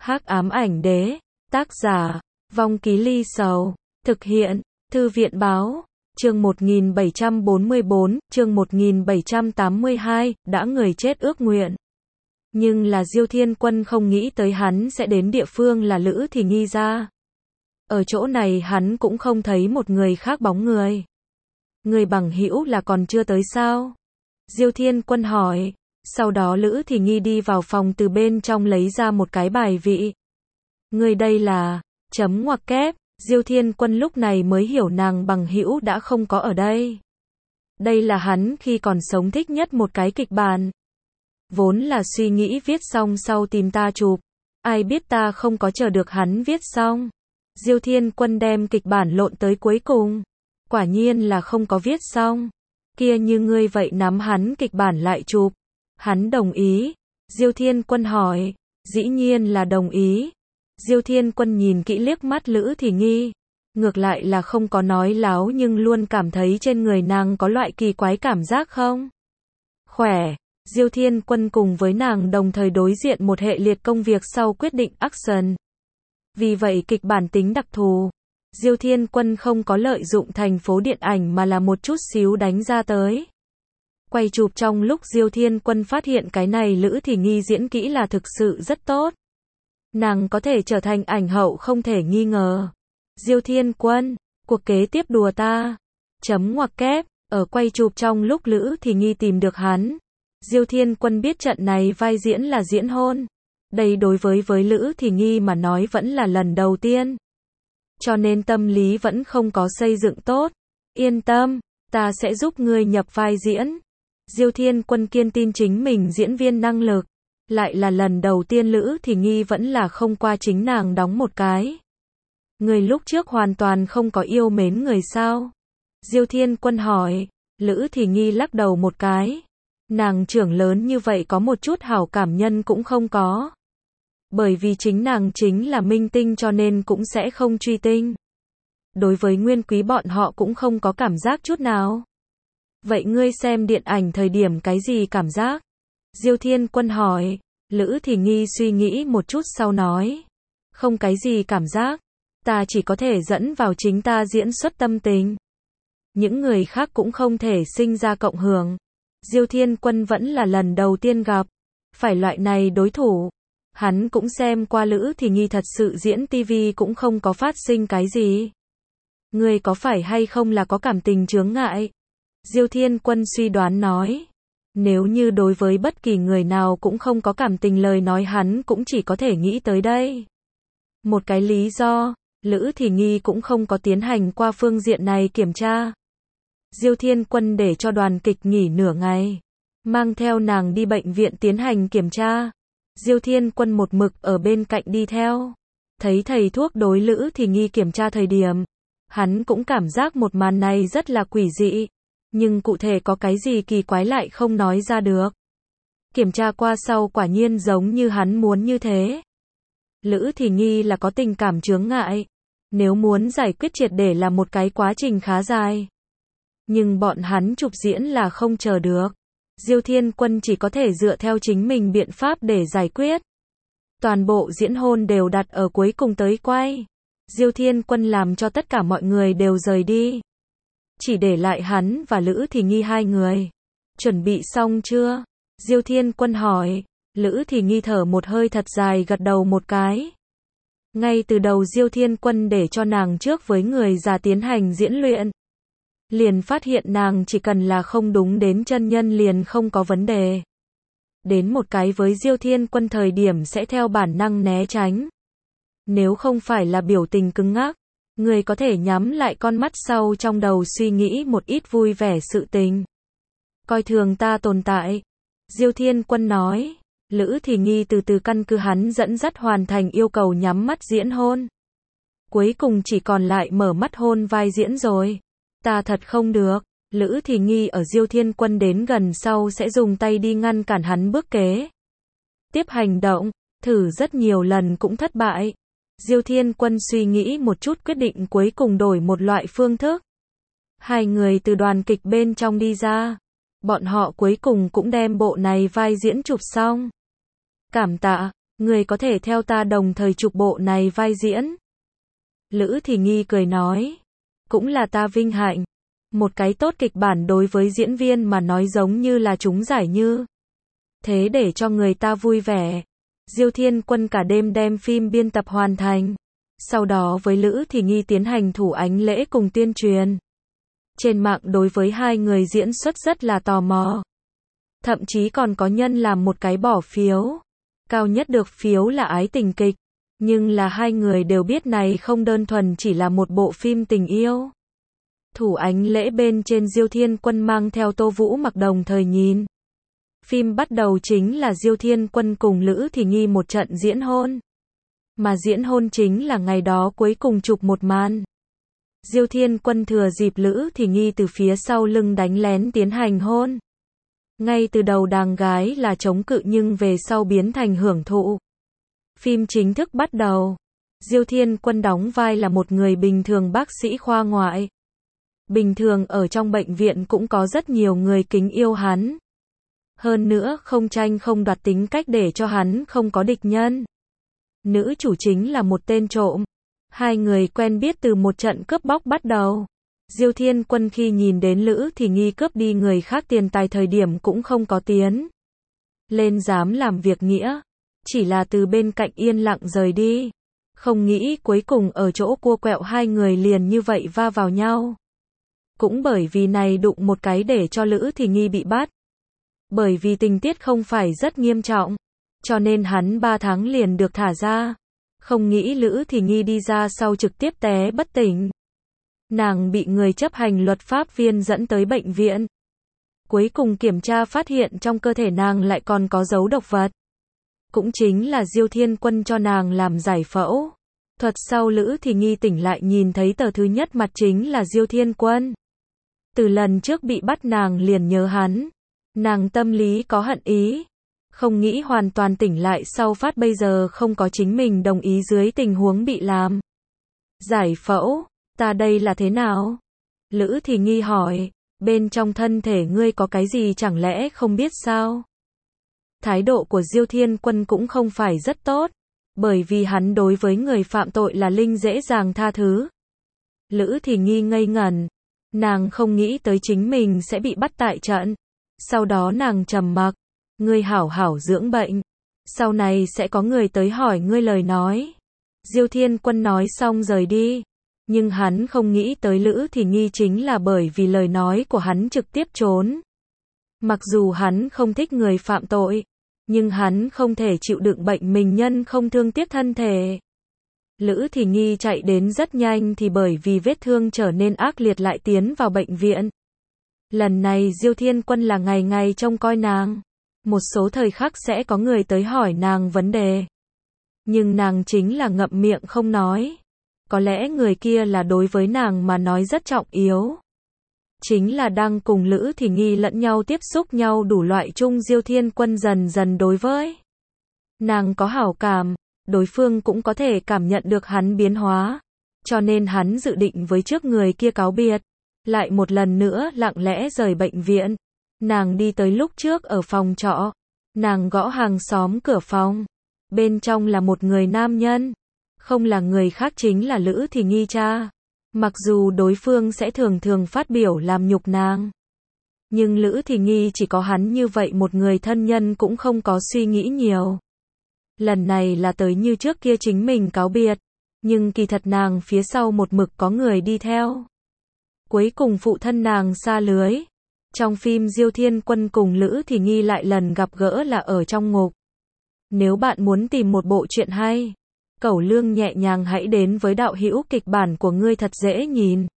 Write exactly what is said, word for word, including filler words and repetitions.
Hắc ám ảnh đế, tác giả, Vong Ký Ly Sầu, thực hiện, Thư viện báo, chương một nghìn bảy trăm bốn mươi bốn, chương một nghìn bảy trăm tám mươi hai, đã người chết ước nguyện. Nhưng là Diêu Thiên Quân không nghĩ tới hắn sẽ đến địa phương là Lữ Thì Nghi ra. Ở chỗ này hắn cũng không thấy một người khác bóng người. Người bằng hữu là còn chưa tới sao? Diêu Thiên Quân hỏi. Sau đó Lữ Thì Nghi đi vào phòng từ bên trong lấy ra một cái bài vị. Người đây là, chấm ngoặc kép, Diêu Thiên Quân lúc này mới hiểu nàng bằng hữu đã không có ở đây. Đây là hắn khi còn sống thích nhất một cái kịch bản. Vốn là suy nghĩ viết xong sau tìm ta chụp. Ai biết ta không có chờ được hắn viết xong. Diêu Thiên Quân đem kịch bản lộn tới cuối cùng. Quả nhiên là không có viết xong. Kia như ngươi vậy nắm hắn kịch bản lại chụp. Hắn đồng ý. Diêu Thiên Quân hỏi. Dĩ nhiên là đồng ý. Diêu Thiên Quân nhìn kỹ liếc mắt Lữ Thì Nghi. Ngược lại là không có nói láo nhưng luôn cảm thấy trên người nàng có loại kỳ quái cảm giác không? Khỏe. Diêu Thiên Quân cùng với nàng đồng thời đối diện một hệ liệt công việc sau quyết định action. Vì vậy kịch bản tính đặc thù. Diêu Thiên Quân không có lợi dụng thành phố điện ảnh mà là một chút xíu đánh ra tới. Quay chụp trong lúc Diêu Thiên Quân phát hiện cái này Lữ Thì Nghi diễn kỹ là thực sự rất tốt. Nàng có thể trở thành ảnh hậu không thể nghi ngờ. Diêu Thiên Quân, cuộc kế tiếp đùa ta. Chấm ngoặc kép, ở quay chụp trong lúc Lữ Thì Nghi tìm được hắn. Diêu Thiên Quân biết trận này vai diễn là diễn hôn. Đây đối với với Lữ Thì Nghi mà nói vẫn là lần đầu tiên. Cho nên tâm lý vẫn không có xây dựng tốt. Yên tâm, ta sẽ giúp ngươi nhập vai diễn. Diêu Thiên Quân kiên tin chính mình diễn viên năng lực. Lại là lần đầu tiên Lữ Thì Nghi vẫn là không qua chính nàng đóng một cái. Người lúc trước hoàn toàn không có yêu mến người sao? Diêu Thiên Quân hỏi. Lữ Thì Nghi lắc đầu một cái. Nàng trưởng lớn như vậy có một chút hảo cảm nhân cũng không có. Bởi vì chính nàng chính là minh tinh cho nên cũng sẽ không truy tinh. Đối với Nguyên Quý bọn họ cũng không có cảm giác chút nào. Vậy ngươi xem điện ảnh thời điểm cái gì cảm giác? Diêu Thiên Quân hỏi. Lữ Thì Nghi suy nghĩ một chút sau nói. Không cái gì cảm giác. Ta chỉ có thể dẫn vào chính ta diễn xuất tâm tình. Những người khác cũng không thể sinh ra cộng hưởng. Diêu Thiên Quân vẫn là lần đầu tiên gặp. Phải loại này đối thủ. Hắn cũng xem qua Lữ Thì Nghi thật sự diễn tivi cũng không có phát sinh cái gì. Ngươi có phải hay không là có cảm tình chướng ngại? Diêu Thiên Quân suy đoán nói. Nếu như đối với bất kỳ người nào cũng không có cảm tình lời nói hắn cũng chỉ có thể nghĩ tới đây. Một cái lý do, Lữ Thì Nghi cũng không có tiến hành qua phương diện này kiểm tra. Diêu Thiên Quân để cho đoàn kịch nghỉ nửa ngày. Mang theo nàng đi bệnh viện tiến hành kiểm tra. Diêu Thiên Quân một mực ở bên cạnh đi theo. Thấy thầy thuốc đối Lữ Thì Nghi kiểm tra thời điểm. Hắn cũng cảm giác một màn này rất là quỷ dị. Nhưng cụ thể có cái gì kỳ quái lại không nói ra được. Kiểm tra qua sau quả nhiên giống như hắn muốn như thế. Lữ Thì Nghi là có tình cảm chướng ngại. Nếu muốn giải quyết triệt để là một cái quá trình khá dài. Nhưng bọn hắn chụp diễn là không chờ được. Diêu Thiên Quân chỉ có thể dựa theo chính mình biện pháp để giải quyết. Toàn bộ diễn hôn đều đặt ở cuối cùng tới quay. Diêu Thiên Quân làm cho tất cả mọi người đều rời đi. Chỉ để lại hắn và Lữ Thì Nghi hai người. Chuẩn bị xong chưa? Diêu Thiên Quân hỏi. Lữ Thì Nghi thở một hơi thật dài gật đầu một cái. Ngay từ đầu Diêu Thiên Quân để cho nàng trước với người già tiến hành diễn luyện. Liền phát hiện nàng chỉ cần là không đúng đến chân nhân liền không có vấn đề. Đến một cái với Diêu Thiên Quân thời điểm sẽ theo bản năng né tránh. Nếu không phải là biểu tình cứng ngắc, người có thể nhắm lại con mắt sau trong đầu suy nghĩ một ít vui vẻ sự tình. Coi thường ta tồn tại. Diêu Thiên Quân nói. Lữ Thì Nghi từ từ căn cứ hắn dẫn dắt hoàn thành yêu cầu nhắm mắt diễn hôn. Cuối cùng chỉ còn lại mở mắt hôn vai diễn rồi. Ta thật không được. Lữ Thì Nghi ở Diêu Thiên Quân đến gần sau sẽ dùng tay đi ngăn cản hắn bước kế tiếp hành động. Thử rất nhiều lần cũng thất bại. Diêu Thiên Quân suy nghĩ một chút quyết định cuối cùng đổi một loại phương thức. Hai người từ đoàn kịch bên trong đi ra. Bọn họ cuối cùng cũng đem bộ này vai diễn chụp xong. Cảm tạ, Ngươi có thể theo ta đồng thời chụp bộ này vai diễn. Lữ Thì Nghi cười nói. Cũng là ta vinh hạnh. Một cái tốt kịch bản đối với diễn viên mà nói giống như là trúng giải như. Thế để cho người ta vui vẻ. Diêu Thiên Quân cả đêm đem phim biên tập hoàn thành. Sau đó với Lữ Thì Nghi tiến hành thủ ánh lễ cùng tuyên truyền. Trên mạng đối với hai người diễn xuất rất là tò mò. Thậm chí còn có nhân làm một cái bỏ phiếu. Cao nhất được phiếu là ái tình kịch. Nhưng là hai người đều biết này không đơn thuần chỉ là một bộ phim tình yêu. Thủ ánh lễ bên trên Diêu Thiên Quân mang theo Tô Vũ Mặc đồng thời nhìn. Phim bắt đầu chính là Diêu Thiên Quân cùng Lữ Thì Nghi một trận diễn hôn. Mà diễn hôn chính là ngày đó cuối cùng chụp một màn. Diêu Thiên Quân thừa dịp Lữ Thì Nghi từ phía sau lưng đánh lén tiến hành hôn. Ngay từ đầu đàng gái là chống cự nhưng về sau biến thành hưởng thụ. Phim chính thức bắt đầu. Diêu Thiên Quân đóng vai là một người bình thường bác sĩ khoa ngoại. Bình thường ở trong bệnh viện cũng có rất nhiều người kính yêu hắn. Hơn nữa không tranh không đoạt tính cách để cho hắn không có địch nhân. Nữ chủ chính là một tên trộm. Hai người quen biết từ một trận cướp bóc bắt đầu. Diêu Thiên Quân khi nhìn đến Lữ Thì Nghi cướp đi người khác tiền tài thời điểm cũng không có tiến lên dám làm việc nghĩa. Chỉ là từ bên cạnh yên lặng rời đi. Không nghĩ cuối cùng ở chỗ cua quẹo hai người liền như vậy va vào nhau. Cũng bởi vì này đụng một cái để cho Lữ Thì Nghi bị bắt. Bởi vì tình tiết không phải rất nghiêm trọng. Cho nên hắn ba tháng liền được thả ra. Không nghĩ Lữ Thì Nghi đi ra sau trực tiếp té bất tỉnh. Nàng bị người chấp hành luật pháp viên dẫn tới bệnh viện. Cuối cùng kiểm tra phát hiện trong cơ thể nàng lại còn có dấu độc vật. Cũng chính là Diêu Thiên Quân cho nàng làm giải phẫu. Thuật sau Lữ Thì Nghi tỉnh lại nhìn thấy tờ thứ nhất mặt chính là Diêu Thiên Quân. Từ lần trước bị bắt nàng liền nhớ hắn. Nàng tâm lý có hận ý. Không nghĩ hoàn toàn tỉnh lại sau phát bây giờ không có chính mình đồng ý dưới tình huống bị làm giải phẫu. Ta đây là thế nào? Lữ Thì Nghi hỏi. Bên trong thân thể ngươi có cái gì chẳng lẽ không biết sao? Thái độ của Diêu Thiên Quân cũng không phải rất tốt. Bởi vì hắn đối với người phạm tội là linh dễ dàng tha thứ. Lữ Thì Nghi ngây ngẩn. Nàng không nghĩ tới chính mình sẽ bị bắt tại trận. Sau đó nàng trầm mặc. Ngươi hảo hảo dưỡng bệnh. Sau này sẽ có người tới hỏi ngươi lời nói. Diêu Thiên Quân nói xong rời đi. Nhưng hắn không nghĩ tới Lữ Thì Nghi chính là bởi vì lời nói của hắn trực tiếp trốn. Mặc dù hắn không thích người phạm tội. Nhưng hắn không thể chịu đựng bệnh mình nhân không thương tiếc thân thể. Lữ Thì Nghi chạy đến rất nhanh thì bởi vì vết thương trở nên ác liệt lại tiến vào bệnh viện. Lần này Diêu Thiên Quân là ngày ngày trông coi nàng. Một số thời khắc sẽ có người tới hỏi nàng vấn đề. Nhưng nàng chính là ngậm miệng không nói. Có lẽ người kia là đối với nàng mà nói rất trọng yếu. Chính là đang cùng Lữ Thì Nghi lẫn nhau tiếp xúc nhau đủ loại chung Diêu Thiên Quân dần dần đối với nàng có hảo cảm. Đối phương cũng có thể cảm nhận được hắn biến hóa. Cho nên hắn dự định với trước người kia cáo biệt. Lại một lần nữa lặng lẽ rời bệnh viện. Nàng đi tới lúc trước ở phòng trọ. Nàng gõ hàng xóm cửa phòng. Bên trong là một người nam nhân. Không là người khác chính là Lữ Thì Nghi cha. Mặc dù đối phương sẽ thường thường phát biểu làm nhục nàng. Nhưng Lữ Thì Nghi chỉ có hắn như vậy một người thân nhân cũng không có suy nghĩ nhiều. Lần này là tới như trước kia chính mình cáo biệt. Nhưng kỳ thật nàng phía sau một mực có người đi theo. Cuối cùng phụ thân nàng xa lưới. Trong phim Diêu Thiên Quân cùng Lữ Thì Nghi lại lần gặp gỡ là ở trong ngục. Nếu bạn muốn tìm một bộ truyện hay, cẩu lương nhẹ nhàng hãy đến với đạo hữu kịch bản của ngươi thật dễ nhìn.